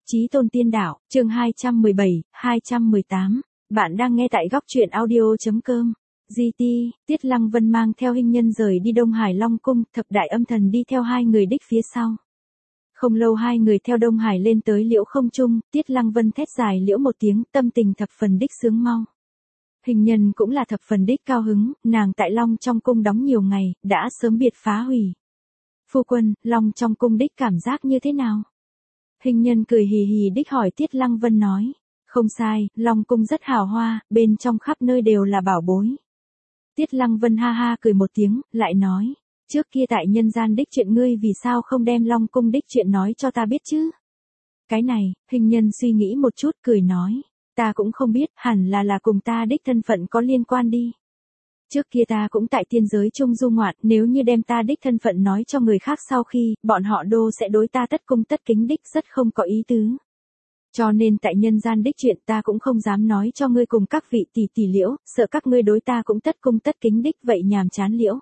Chí Tôn Tiên Đạo, chương 217, 218. Bạn đang nghe tại góc truyện audio.com. GT, Tiết Lăng Vân mang theo Hinh Nhân rời đi Đông Hải Long Cung, Thập Đại Âm Thần đi theo hai người đích phía sau. Không lâu hai người theo Đông Hải lên tới Liễu Không Trung, Tiết Lăng Vân thét dài liễu một tiếng, tâm tình thập phần đích sướng mau. Hinh Nhân cũng là thập phần đích cao hứng, nàng tại Long trong cung đóng nhiều ngày, đã sớm biệt phá hủy. Phu quân, Long trong cung đích cảm giác như thế nào? Hinh Nhân cười hì hì đích hỏi Tiết Lăng Vân nói. Không sai, Long cung rất hào hoa, bên trong khắp nơi đều là bảo bối. Tiết Lăng Vân ha ha cười một tiếng, lại nói. Trước kia tại nhân gian đích chuyện ngươi vì sao không đem Long cung đích chuyện nói cho ta biết chứ? Cái này, Hinh Nhân suy nghĩ một chút cười nói. Ta cũng không biết, hẳn là cùng ta đích thân phận có liên quan đi. Trước kia ta cũng tại tiên giới chung du ngoạn, nếu như đem ta đích thân phận nói cho người khác sau khi, bọn họ đô sẽ đối ta tất cung tất kính đích rất không có ý tứ. Cho nên tại nhân gian đích chuyện ta cũng không dám nói cho ngươi cùng các vị tỷ tỷ liễu, sợ các ngươi đối ta cũng tất cung tất kính đích vậy nhàm chán liễu.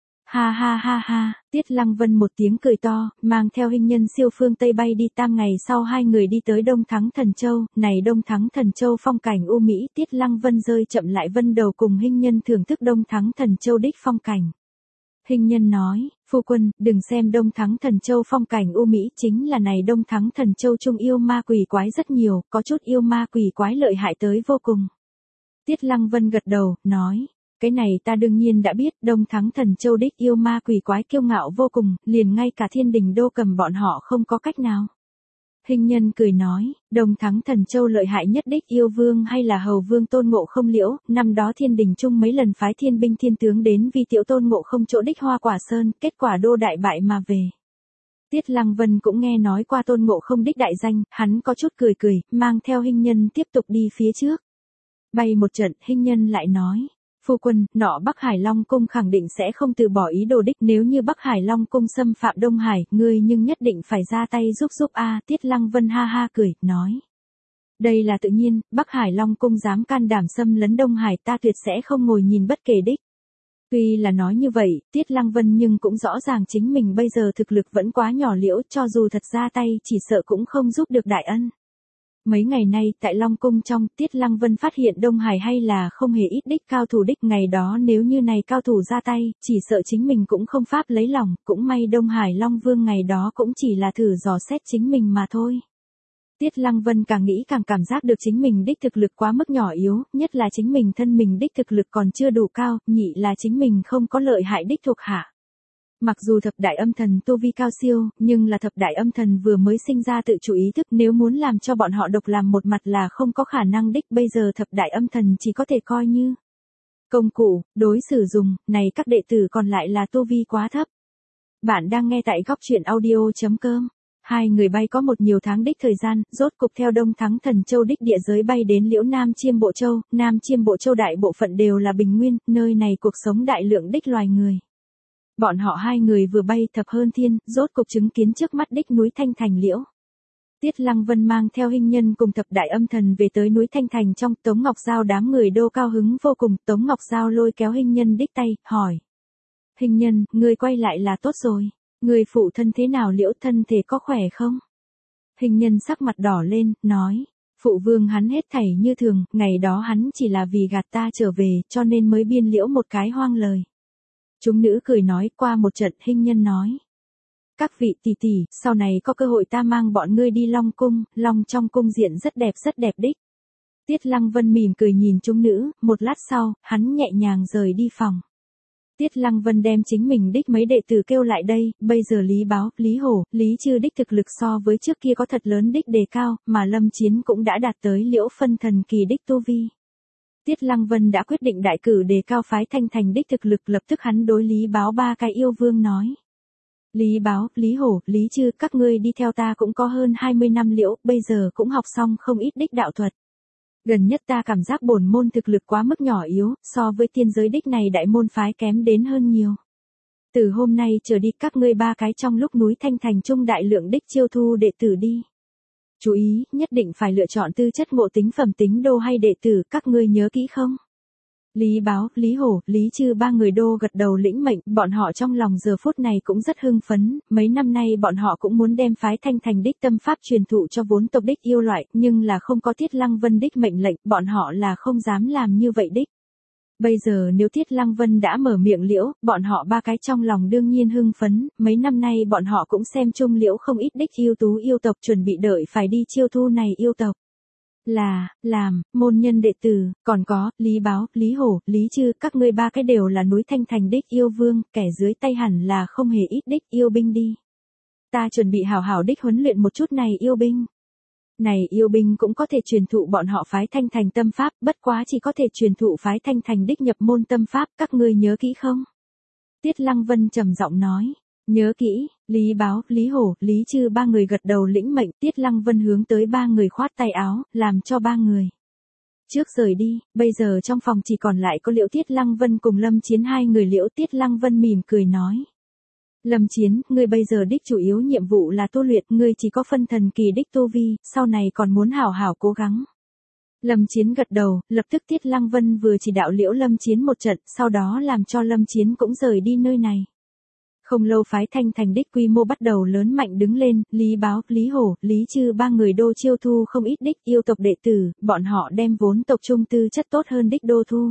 Ha ha ha ha, Tiết Lăng Vân một tiếng cười to, mang theo Hinh Nhân siêu phương Tây bay đi. Tam ngày sau hai người đi tới Đông Thắng Thần Châu, này Đông Thắng Thần Châu phong cảnh u mỹ, Tiết Lăng Vân rơi chậm lại vân đầu cùng Hinh Nhân thưởng thức Đông Thắng Thần Châu đích phong cảnh. Hinh Nhân nói, phu quân, đừng xem Đông Thắng Thần Châu phong cảnh u mỹ, chính là này Đông Thắng Thần Châu trung yêu ma quỷ quái rất nhiều, có chút yêu ma quỷ quái lợi hại tới vô cùng. Tiết Lăng Vân gật đầu, nói. Cái này ta đương nhiên đã biết, Đông Thắng Thần Châu đích yêu ma quỷ quái kiêu ngạo vô cùng, liền ngay cả Thiên Đình đô cầm bọn họ không có cách nào. Hinh Nhân cười nói, Đông Thắng Thần Châu lợi hại nhất đích yêu vương hay là hầu vương Tôn Ngộ Không liễu, năm đó Thiên Đình chung mấy lần phái thiên binh thiên tướng đến vì tiểu Tôn Ngộ Không chỗ đích Hoa Quả Sơn, kết quả đô đại bại mà về. Tiết Lăng Vân cũng nghe nói qua Tôn Ngộ Không đích đại danh, hắn có chút cười cười, mang theo Hinh Nhân tiếp tục đi phía trước. Bay một trận, Hinh Nhân lại nói. Phu quân, nọ Bắc Hải Long Cung khẳng định sẽ không từ bỏ ý đồ đích, nếu như Bắc Hải Long Cung xâm phạm Đông Hải, ngươi nhưng nhất định phải ra tay giúp a. Tiết Lăng Vân ha ha cười, nói. Đây là tự nhiên, Bắc Hải Long Cung dám can đảm xâm lấn Đông Hải ta tuyệt sẽ không ngồi nhìn bất kể đích. Tuy là nói như vậy, Tiết Lăng Vân nhưng cũng rõ ràng chính mình bây giờ thực lực vẫn quá nhỏ liễu, cho dù thật ra tay chỉ sợ cũng không giúp được đại ân. Mấy ngày nay, tại Long Cung trong, Tiết Lăng Vân phát hiện Đông Hải hay là không hề ít đích cao thủ đích, ngày đó nếu như này cao thủ ra tay, chỉ sợ chính mình cũng không pháp lấy lòng, cũng may Đông Hải Long Vương ngày đó cũng chỉ là thử dò xét chính mình mà thôi. Tiết Lăng Vân càng nghĩ càng cảm giác được chính mình đích thực lực quá mức nhỏ yếu, nhất là chính mình thân mình đích thực lực còn chưa đủ cao, nhị là chính mình không có lợi hại đích thuộc hạ. Mặc dù thập đại âm thần tu vi cao siêu, nhưng là thập đại âm thần vừa mới sinh ra tự chủ ý thức, nếu muốn làm cho bọn họ độc làm một mặt là không có khả năng đích, bây giờ thập đại âm thần chỉ có thể coi như công cụ, đối xử dùng, này các đệ tử còn lại là tu vi quá thấp. Bạn đang nghe tại góc truyện audio.com. Hai người bay có một nhiều tháng đích thời gian, rốt cục theo Đông Thắng Thần Châu đích địa giới bay đến Liễu Nam Chiêm Bộ Châu. Nam Chiêm Bộ Châu đại bộ phận đều là bình nguyên, nơi này cuộc sống đại lượng đích loài người. Bọn họ hai người vừa bay thập hơn thiên, rốt cục chứng kiến trước mắt đích núi Thanh Thành liễu. Tiết Lăng Vân mang theo Hinh Nhân cùng thập đại âm thần về tới núi Thanh Thành trong, Tống Ngọc Giao đám người đô cao hứng vô cùng, Tống Ngọc Giao lôi kéo Hinh Nhân đích tay, hỏi. Hinh Nhân, ngươi quay lại là tốt rồi, ngươi phụ thân thế nào liễu, thân thể có khỏe không? Hinh Nhân sắc mặt đỏ lên, nói. Phụ vương hắn hết thảy như thường, ngày đó hắn chỉ là vì gạt ta trở về, cho nên mới biên liễu một cái hoang lời. Chúng nữ cười nói, qua một trận, Hinh Nhân nói. Các vị tỷ tỷ, sau này có cơ hội ta mang bọn ngươi đi Long Cung, Long trong cung diện rất đẹp đích. Tiết Lăng Vân mỉm cười nhìn chúng nữ, một lát sau, hắn nhẹ nhàng rời đi phòng. Tiết Lăng Vân đem chính mình đích mấy đệ tử kêu lại đây, bây giờ Lý Báo, Lý Hổ, Lý Chư đích thực lực so với trước kia có thật lớn đích đề cao, mà Lâm Chiến cũng đã đạt tới liễu phân thần kỳ đích tu vi. Tiết Lăng Vân đã quyết định đại cử đề cao phái Thanh Thành đích thực lực, lập tức hắn đối Lý Báo ba cái yêu vương nói. Lý Báo, Lý Hổ, Lý Chư, các ngươi đi theo ta cũng có hơn 20 năm liễu, bây giờ cũng học xong không ít đích đạo thuật. Gần nhất ta cảm giác bổn môn thực lực quá mức nhỏ yếu, so với tiên giới đích này đại môn phái kém đến hơn nhiều. Từ hôm nay trở đi các ngươi ba cái trong lúc núi Thanh Thành trung đại lượng đích chiêu thu đệ tử đi. Chú ý, nhất định phải lựa chọn tư chất ngộ tính phẩm tính đô hay đệ tử, các ngươi nhớ kỹ không? Lý Báo, Lý Hổ, Lý Trư ba người đô gật đầu lĩnh mệnh, bọn họ trong lòng giờ phút này cũng rất hưng phấn, mấy năm nay bọn họ cũng muốn đem phái Thanh Thành đích tâm pháp truyền thụ cho vốn tộc đích yêu loại, nhưng là không có Tiết Lăng Vân đích mệnh lệnh, bọn họ là không dám làm như vậy đích. Bây giờ nếu Tiết Lăng Vân đã mở miệng liễu, bọn họ ba cái trong lòng đương nhiên hưng phấn, mấy năm nay bọn họ cũng xem chung liễu không ít đích yêu tú yêu tộc chuẩn bị đợi phải đi chiêu thu này yêu tộc. Làm, môn nhân đệ tử, còn có, Lý Báo, Lý Hổ, Lý Trư, các ngươi ba cái đều là núi Thanh Thành đích yêu vương, kẻ dưới tay hẳn là không hề ít đích yêu binh đi. Ta chuẩn bị hảo hảo đích huấn luyện một chút này yêu binh. Này yêu binh cũng có thể truyền thụ bọn họ phái Thanh Thành tâm pháp, bất quá chỉ có thể truyền thụ phái Thanh Thành đích nhập môn tâm pháp, các ngươi nhớ kỹ không? Tiết Lăng Vân trầm giọng nói. Nhớ kỹ, Lý Báo, Lý Hổ, Lý Trư ba người gật đầu lĩnh mệnh, Tiết Lăng Vân hướng tới ba người khoát tay áo, làm cho ba người trước rời đi, bây giờ trong phòng chỉ còn lại có Liễu Tiết Lăng Vân cùng Lâm Chiến hai người. Liễu Tiết Lăng Vân mỉm cười nói. Lâm Chiến, ngươi bây giờ đích chủ yếu nhiệm vụ là tu luyện, ngươi chỉ có phân thần kỳ đích tu vi, sau này còn muốn hảo hảo cố gắng. Lâm Chiến gật đầu, lập tức Tiết Lăng Vân vừa chỉ đạo Liễu Lâm Chiến một trận, sau đó làm cho Lâm Chiến cũng rời đi nơi này. Không lâu phái Thanh Thành đích quy mô bắt đầu lớn mạnh đứng lên, Lý Báo, Lý Hổ, Lý Trư ba người đô chiêu thu không ít đích yêu tộc đệ tử, bọn họ đem vốn tộc trung tư chất tốt hơn đích đô thu.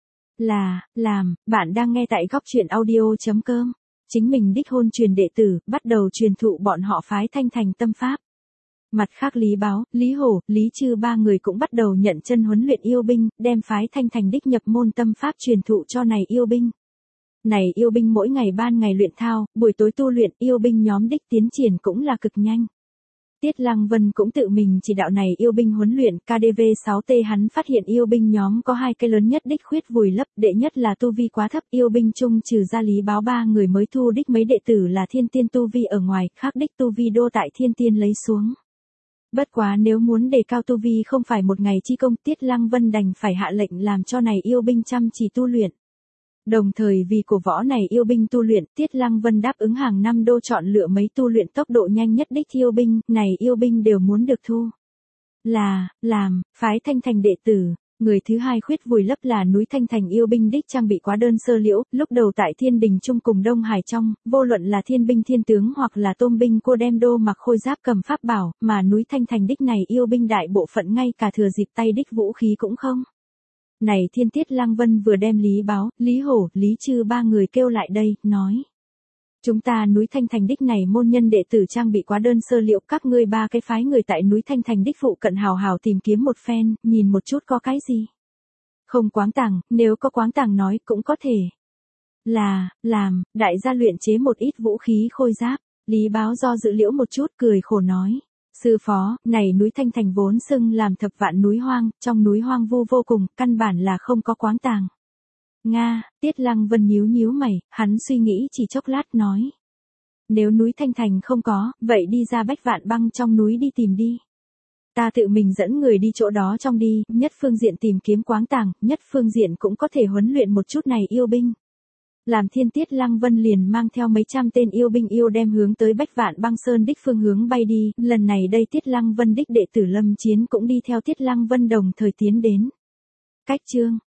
Bạn đang nghe tại góc truyện audio.com. Chính mình đích hôn truyền đệ tử, bắt đầu truyền thụ bọn họ phái Thanh Thành tâm pháp. Mặt khác Lý Báo, Lý Hổ, Lý Trư ba người cũng bắt đầu nhận chân huấn luyện yêu binh, đem phái Thanh Thành đích nhập môn tâm pháp truyền thụ cho này yêu binh. Này yêu binh mỗi ngày ban ngày luyện thao, buổi tối tu luyện, yêu binh nhóm đích tiến triển cũng là cực nhanh. Tiết Lăng Vân cũng tự mình chỉ đạo này yêu binh huấn luyện, KDV6T hắn phát hiện yêu binh nhóm có hai cái lớn nhất đích khuyết vùi lấp, đệ nhất là tu vi quá thấp, yêu binh chung trừ ra Lý Báo ba người mới thu đích mấy đệ tử là thiên tiên tu vi ở ngoài, khác đích tu vi đô tại thiên tiên lấy xuống. Bất quá nếu muốn đề cao tu vi không phải một ngày chi công, Tiết Lăng Vân đành phải hạ lệnh làm cho này yêu binh chăm chỉ tu luyện. Đồng thời vì cổ võ này yêu binh tu luyện, Tiết Lăng Vân đáp ứng hàng năm đô chọn lựa mấy tu luyện tốc độ nhanh nhất đích yêu binh, này yêu binh đều muốn được thu. Phái Thanh Thành đệ tử, người thứ hai khuyết vùi lấp là núi Thanh Thành yêu binh đích trang bị quá đơn sơ liễu, lúc đầu tại Thiên Đình Trung cùng Đông Hải trong, vô luận là thiên binh thiên tướng hoặc là tôm binh cô đem đô mặc khôi giáp cầm pháp bảo, mà núi Thanh Thành đích này yêu binh đại bộ phận ngay cả thừa dịp tay đích vũ khí cũng không. Này thiên Tiết Lăng Vân vừa đem Lý Báo, Lý Hổ, Lý Trư ba người kêu lại đây, nói. Chúng ta núi Thanh Thành đích này môn nhân đệ tử trang bị quá đơn sơ liệu các ngươi ba cái phái người tại núi Thanh Thành đích phụ cận hào hào tìm kiếm một phen, nhìn một chút có cái gì. Không quáng tàng, nếu có quáng tàng nói cũng có thể. Đại gia luyện chế một ít vũ khí khôi giáp, Lý Báo do dự liễu một chút cười khổ nói. Sư phó, này núi Thanh Thành vốn xưng làm thập vạn núi hoang, trong núi hoang vu vô cùng, căn bản là không có quáng tàng. Tiết Lăng Vân nhíu mày, hắn suy nghĩ chỉ chốc lát nói. Nếu núi Thanh Thành không có, vậy đi ra Bách Vạn Băng trong núi đi tìm đi. Ta tự mình dẫn người đi chỗ đó trong đi, nhất phương diện tìm kiếm quáng tàng, nhất phương diện cũng có thể huấn luyện một chút này yêu binh. Làm thiên Tiết Lăng Vân liền mang theo mấy trăm tên yêu binh yêu đem hướng tới Bách Vạn Băng Sơn đích phương hướng bay đi, lần này đây Tiết Lăng Vân đích đệ tử Lâm Chiến cũng đi theo Tiết Lăng Vân đồng thời tiến đến. Cách chương